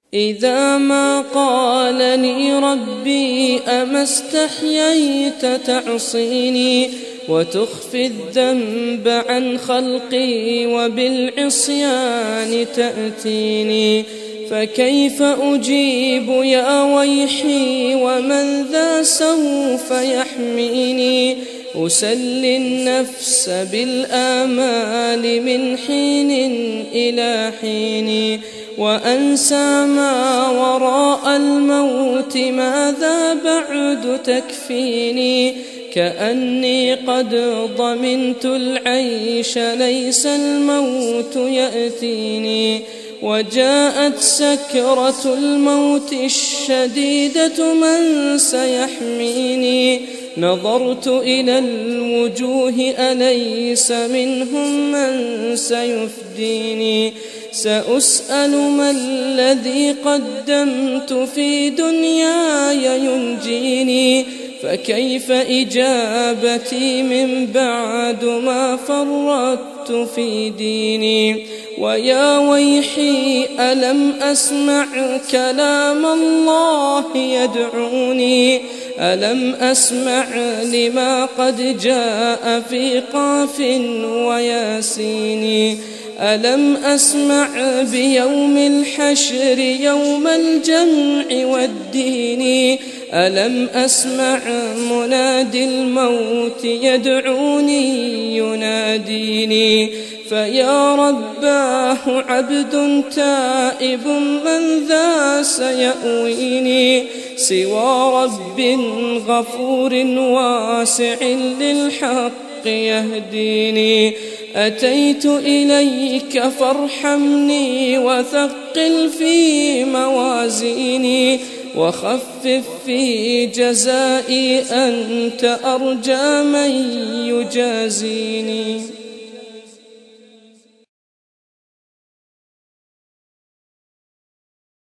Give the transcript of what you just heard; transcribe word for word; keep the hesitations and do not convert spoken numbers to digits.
إذا ما قالني ربي أما استحييت تعصيني وتخفي الذنب عن خلقي وبالعصيان تأتيني، فكيف أجيب يا ويحي ومن ذا سوف يحميني؟ أسلي النفس بالآمال من حين إلى حين، وأنسى ما وراء الموت ماذا بعد تكفيني؟ كأني قد ضمنت العيش ليس الموت يأتيني، وجاءت سكرة الموت الشديدة من سيحميني؟ نظرت إلى الوجوه أليس منهم من سيفديني؟ سأسأل ما الذي قدمت في دنياي ينجيني، فكيف إجابتي من بعد ما فرطت في ديني؟ ويا ويحي ألم أسمع كلام الله يدعوني؟ ألم أسمع لما قد جاء في قاف وياسين؟ ألم أسمع بيوم الحشر يوم الجمع والدين؟ ألم أسمع منادي الموت يدعوني يناديني؟ فيا رباه عبد تائب من ذا سيأويني؟ سوى رب غفور واسع للحق يهديني. أتيت إليك فارحمني وثقل في موازيني، وخفف في جزائي أنت أرجى من يجازيني.